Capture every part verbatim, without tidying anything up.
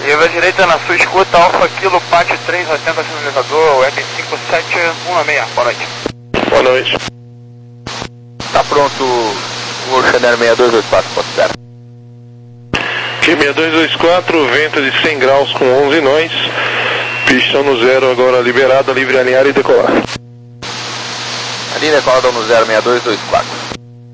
E à direita na sua escuta, Alfa Kilo, Pátio três, oitenta sinalizador, web cinco sete um seis. Boa noite. Boa noite. Tá pronto o Chanel seis dois dois quatro, ponto zero. Q seis dois dois quatro, vento de cem graus com onze nós. Pistão no zero agora liberada, livre alinhar e decolar. Linha decolada no zero seis dois dois quatro.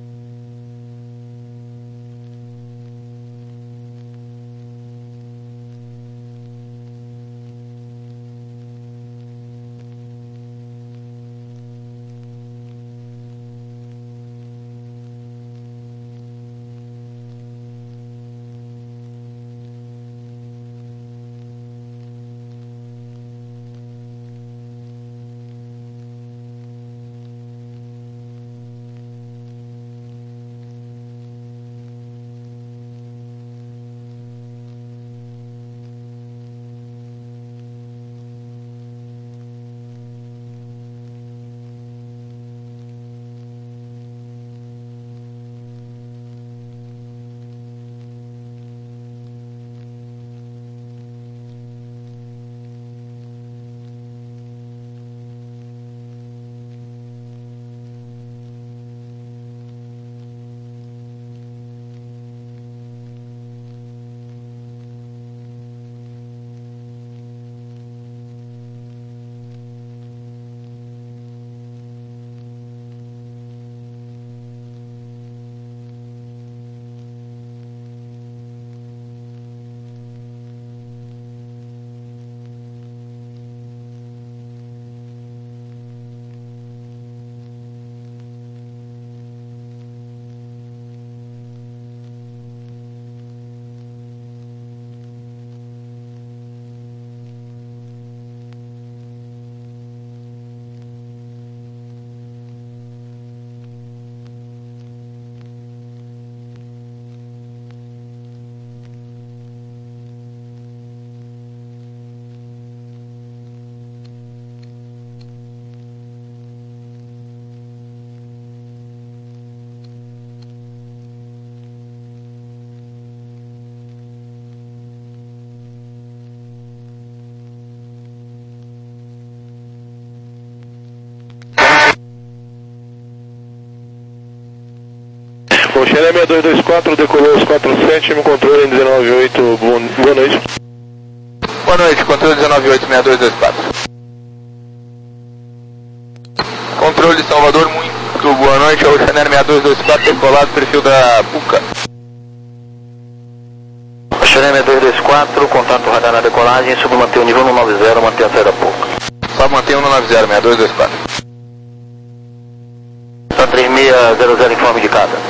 O Chanel seis dois dois quatro decolou os quatro sete, me controle em dezenove oito, boa noite. Boa noite, controle dezenove oito seis dois dois quatro. Controle Salvador, muito boa noite, é o Chanel seis dois dois quatro decolado, perfil da Puca. Chanel seis dois dois quatro, contato radar na decolagem, sobre manter o nível no nove zero, manter a saída Puca. Só manter o no nove zero, seis dois dois quatro. Tá três seis zero zero, informe de cada.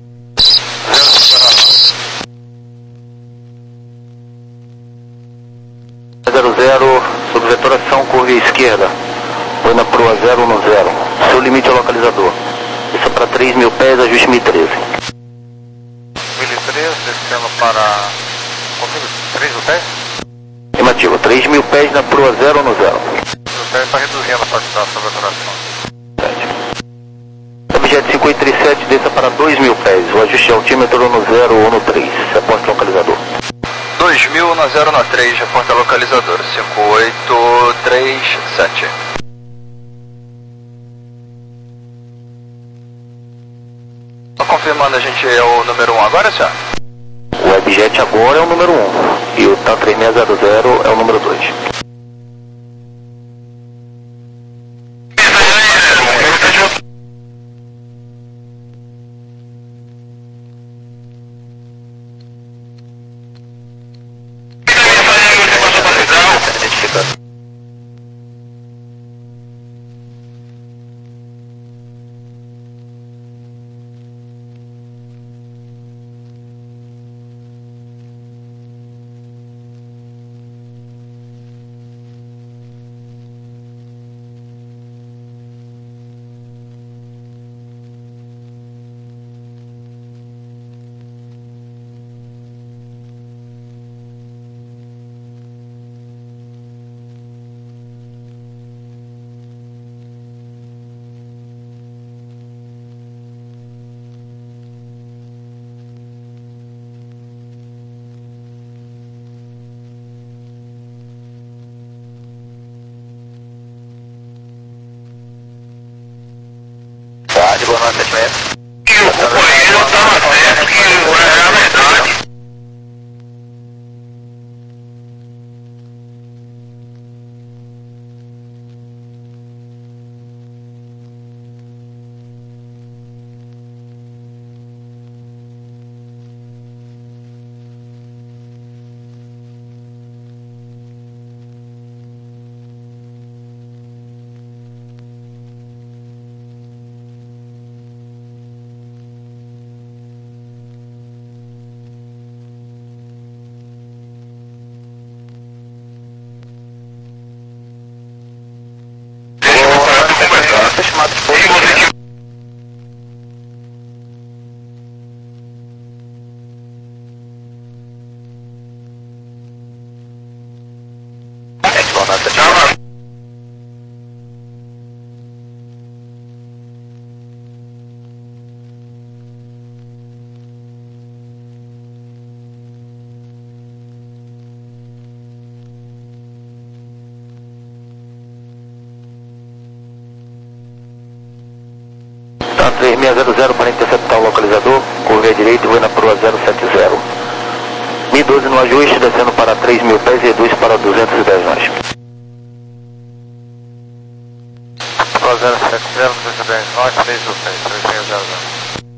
zero zero, sob vetoração, curva esquerda, foi na proa zero no zero, seu limite é localizador, isso é para três mil pés, ajuste mil e treze. mil e treze, descendo para... Comigo, três ou dez? Afirmativo, três mil pés na proa zero no zero. O dez está reduzindo a participação sobre a duração. Objeto cinquenta e sete, desça para dois mil pés, o ajuste altímetro no zero ou no três, reporte localizador. dois mil na zero na três, reporta localizador, cinco oito três sete. Só confirmando, a gente é o número um agora, senhor? O Webjet agora é o número um, e o T A três seis zero zero é o número dois. sete seis. E o companheiro estava certo que era verdade. Chamado de pouso. três seis zero zero para interceptar o localizador, curva à direita e vou na proa zero sete zero. mil e doze no ajuste, descendo para três mil pés e reduz para duzentos e dez nós. Proa zero sete zero, duzentos e dez nós, três mil pés, três seis zero zero.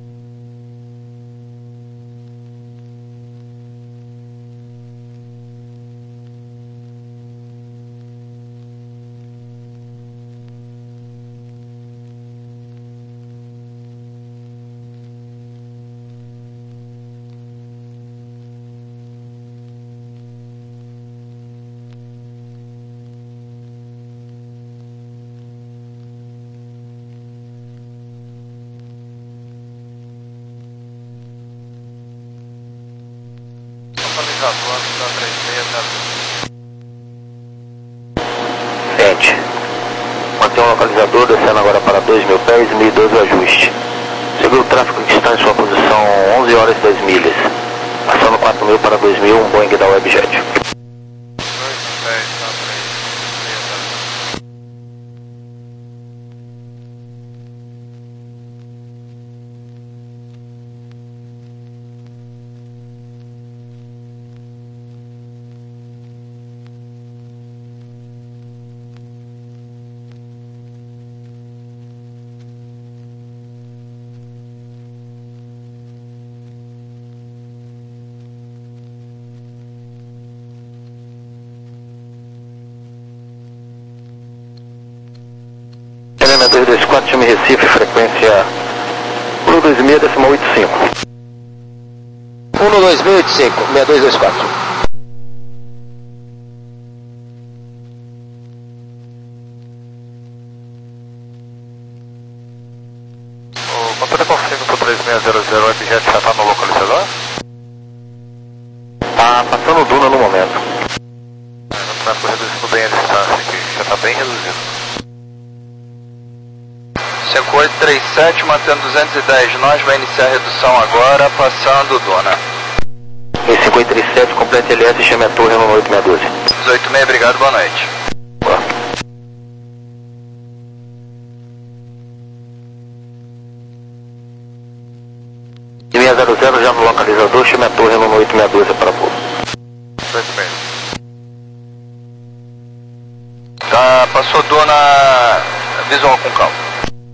Sente. Mantém o localizador, descendo agora para dois mil pés e mil e doze o ajuste. Segura o tráfego que está em sua posição onze horas e dez milhas. Passando quatro mil para dois mil, um Boeing da Webjet. dois dois quatro, time Recife, frequência um dois seis, décima oito cinco. um dois seis oito cinco, seis dois dois quatro. O controle confirma para o três seis zero zero, o Webjet já está no localizador? Tá passando duna no momento. É, não está reduzindo bem a distância aqui, já está bem reduzido. cinco oito três sete, mantendo duzentos e dez nós, vai iniciar a redução agora, passando duna. Em cinco oito três sete, complete L S e chame a torre no oito seis um doze. dezoito seis, obrigado, boa noite. Boa. seis zero zero já no localizador, chame a torre no oito seis um doze para pouso. Muito bem. Tá, passou duna visual com calma.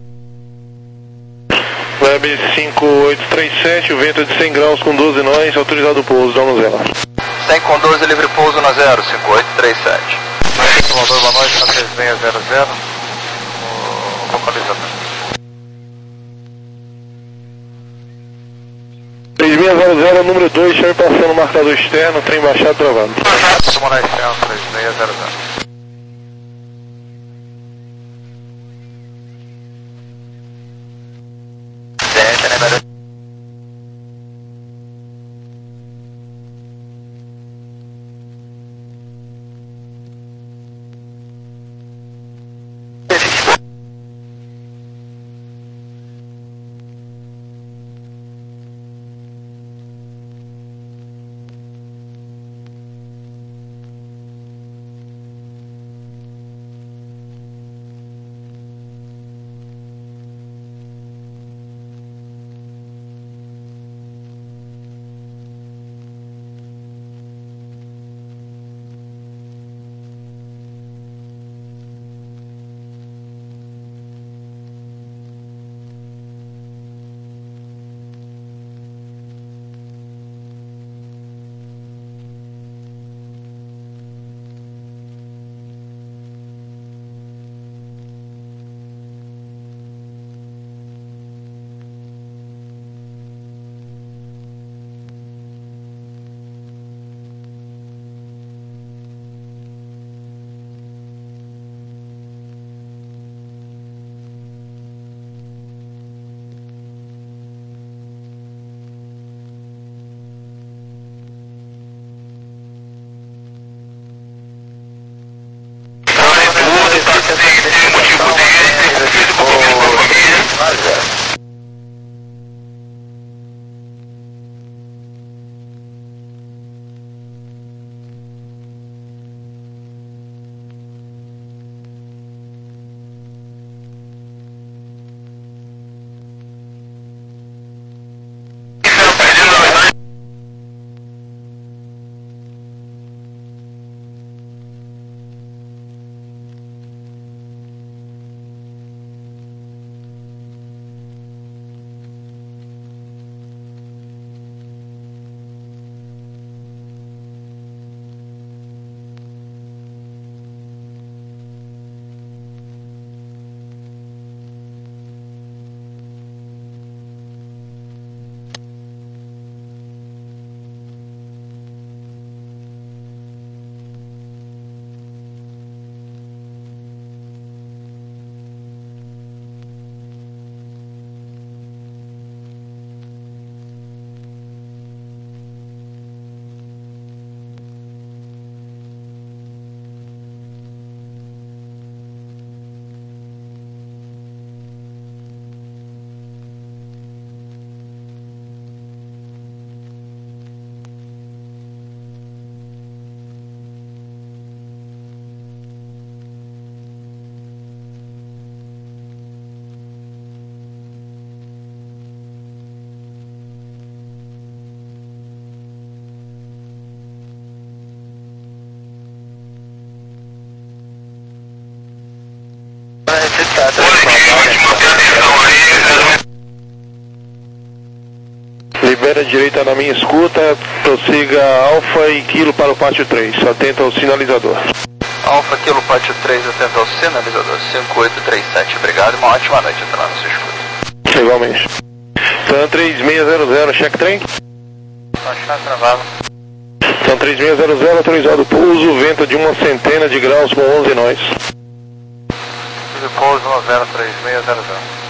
Web cinco oito três sete, o vento é de cem graus com doze nós, autorizado o pouso, dá no zero. cem com doze, livre pouso na zero, cinco oito três sete. Comandante, boa noite, três seis zero zero, o localizador. três seis zero zero, número dois, chame passando o marcador externo, trem baixado travado. Toma na externa, três seis zero zero. direita na minha escuta, prossiga Alfa e Kilo para o pátio três, atento ao sinalizador. Alfa, Kilo, pátio três, atento ao sinalizador, cinco oito três sete, obrigado, uma ótima noite, até lá no seu escuta. Igualmente. Tan três seis zero zero, check trem. Baixar, travado. Tan três seis zero zero, autorizado pouso, vento de uma centena de graus com onze nós. Pouso noventa, três seis zero zero.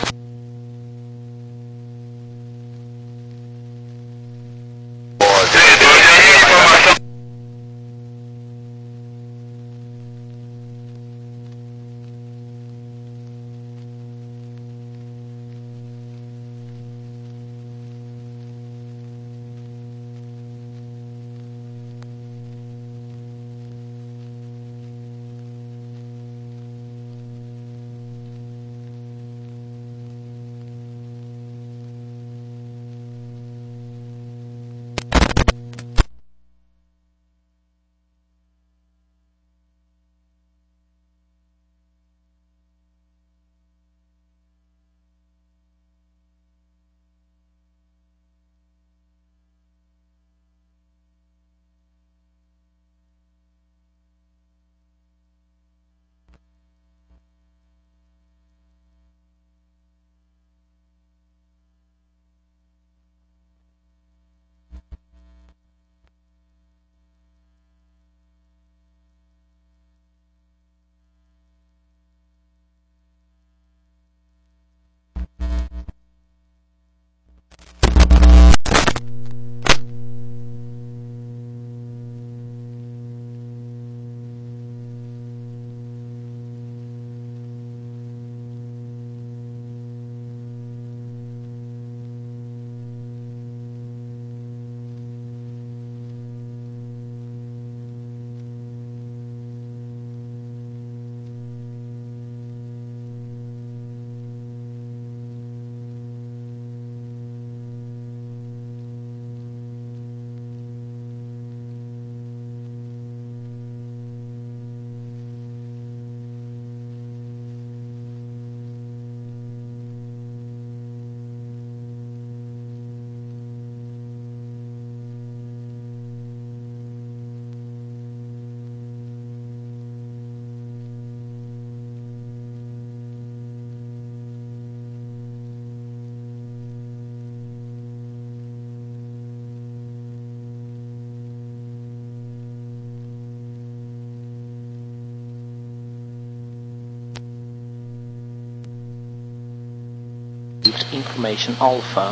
Information Alpha.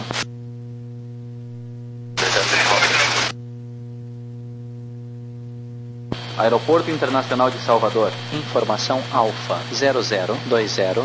Aeroporto Internacional de Salvador. Informação Alpha zero zero dois zero.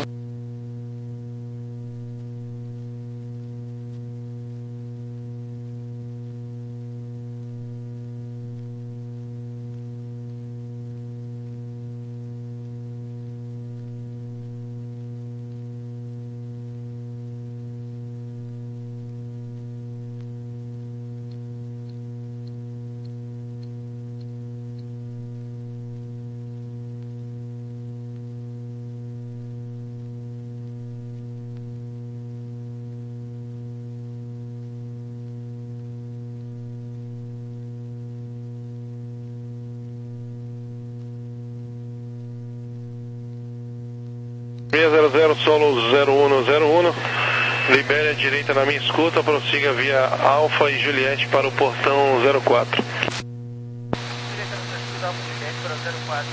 seis zero zero, solo zero um zero um, libere a direita na minha escuta, prossiga via Alfa e Juliette para o portão zero quatro. Direita na sua escuta, Alfa Juliette para zero quatro,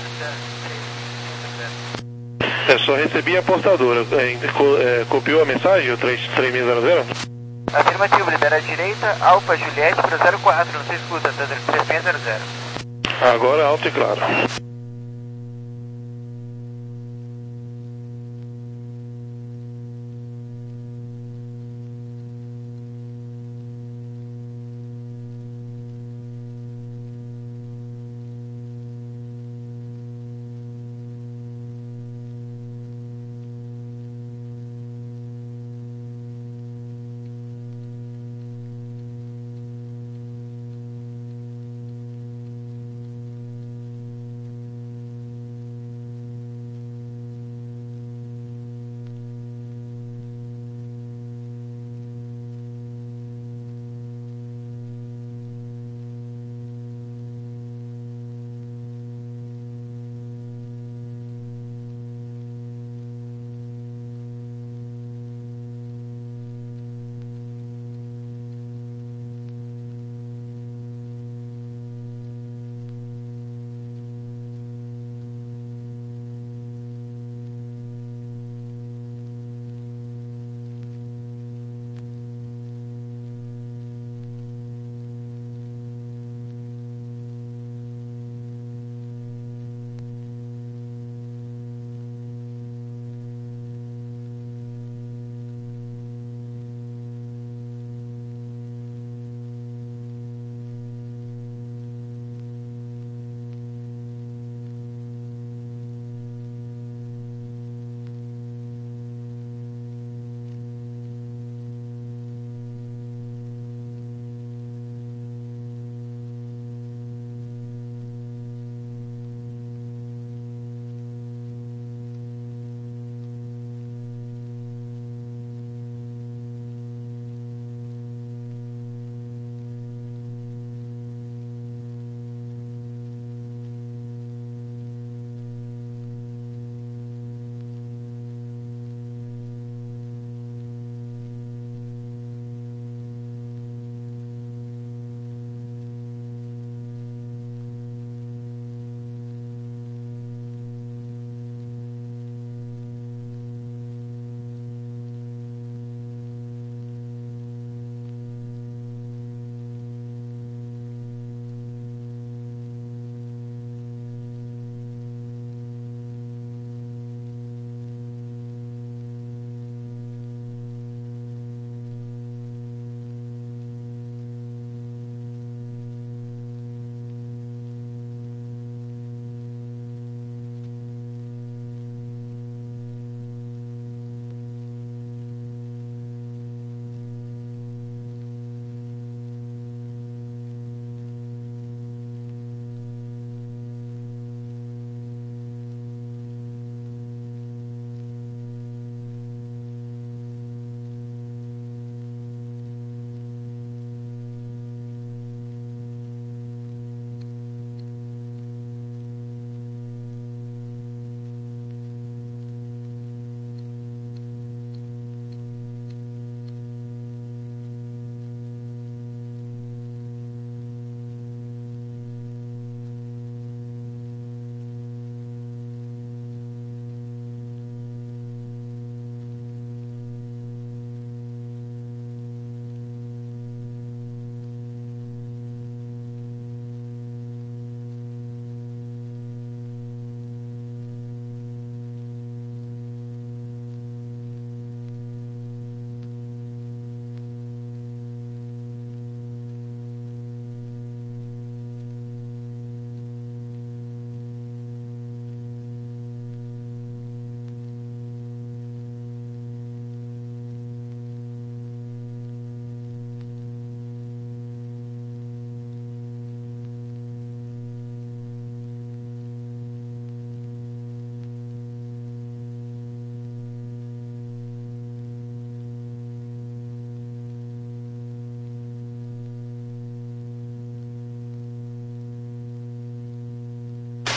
É, só recebi a portadora. É, é, copiou a mensagem, o três seis zero zero? Afirmativo, libera a direita, Alfa Juliette para zero quatro, não se escuta, três seis zero zero. Agora alto e claro.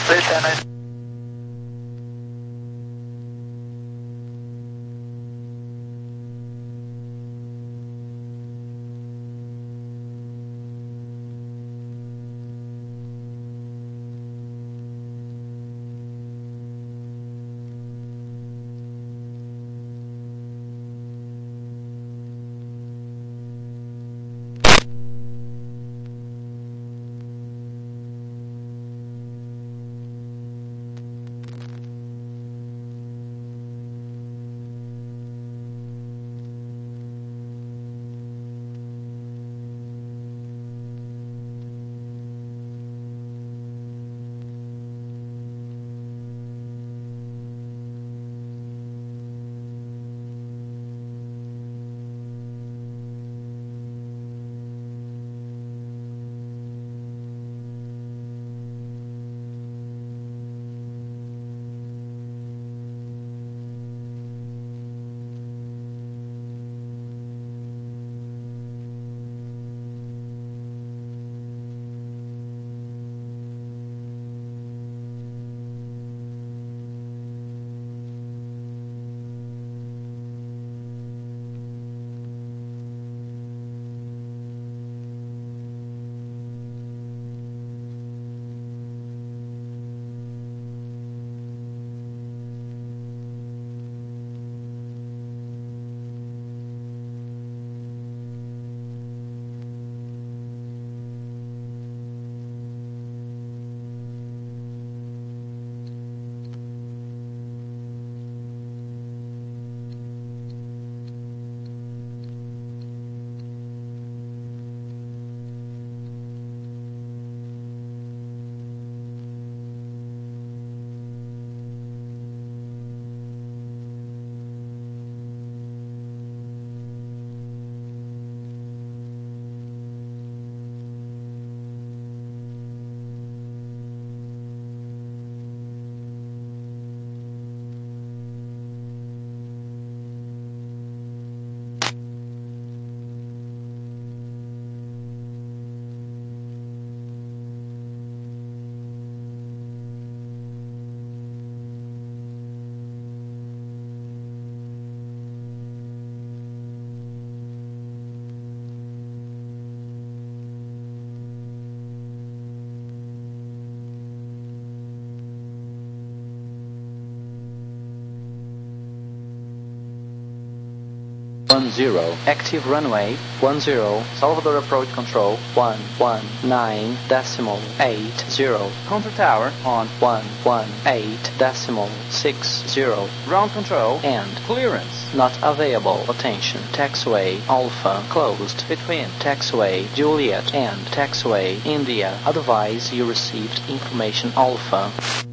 Play ten nine. one zero, active runway, one zero, Salvador approach control, one one nine decimal eight zero, counter tower on one one eight decimal six zero, ground control and clearance not available, attention, taxiway Alpha closed between taxiway Juliet and taxiway India, advise you received information Alpha.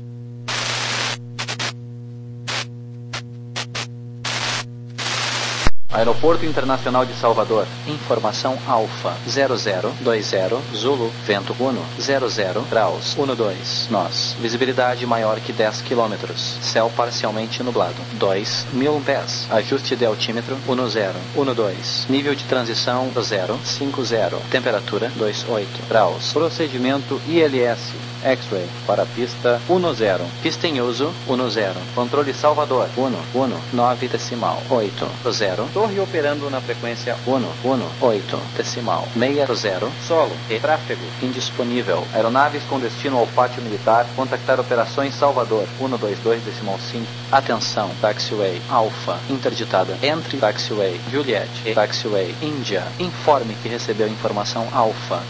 Aeroporto Internacional de Salvador. Informação Alfa. zero zero dois zero Zulu. Vento Uno. zero zero graus. um dois. Nós. Visibilidade maior que dez quilômetros. Céu parcialmente nublado. dois mil pés. Ajuste de altímetro. um zero. um dois. Nível de transição zero cinco zero. Temperatura dois oito graus. Procedimento I L S. X-Ray para pista um zero. Pista em uso um zero. Controle Salvador um um nove decimal oito zero. Torre operando na frequência um um oito decimal seis zero. Solo e tráfego indisponível. Aeronaves com destino ao pátio militar. Contactar operações Salvador um dois dois decimal cinco. Atenção, taxiway Alpha interditada entre taxiway Juliet e taxiway India. Informe que recebeu informação Alpha.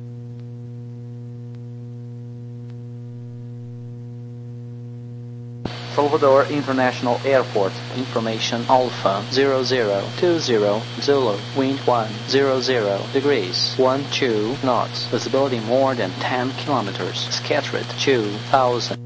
Salvador International Airport. Information Alpha zero zero two zero Zulu. Wind one zero zero degrees. one two knots. Visibility more than ten kilometers. Scattered two thousand.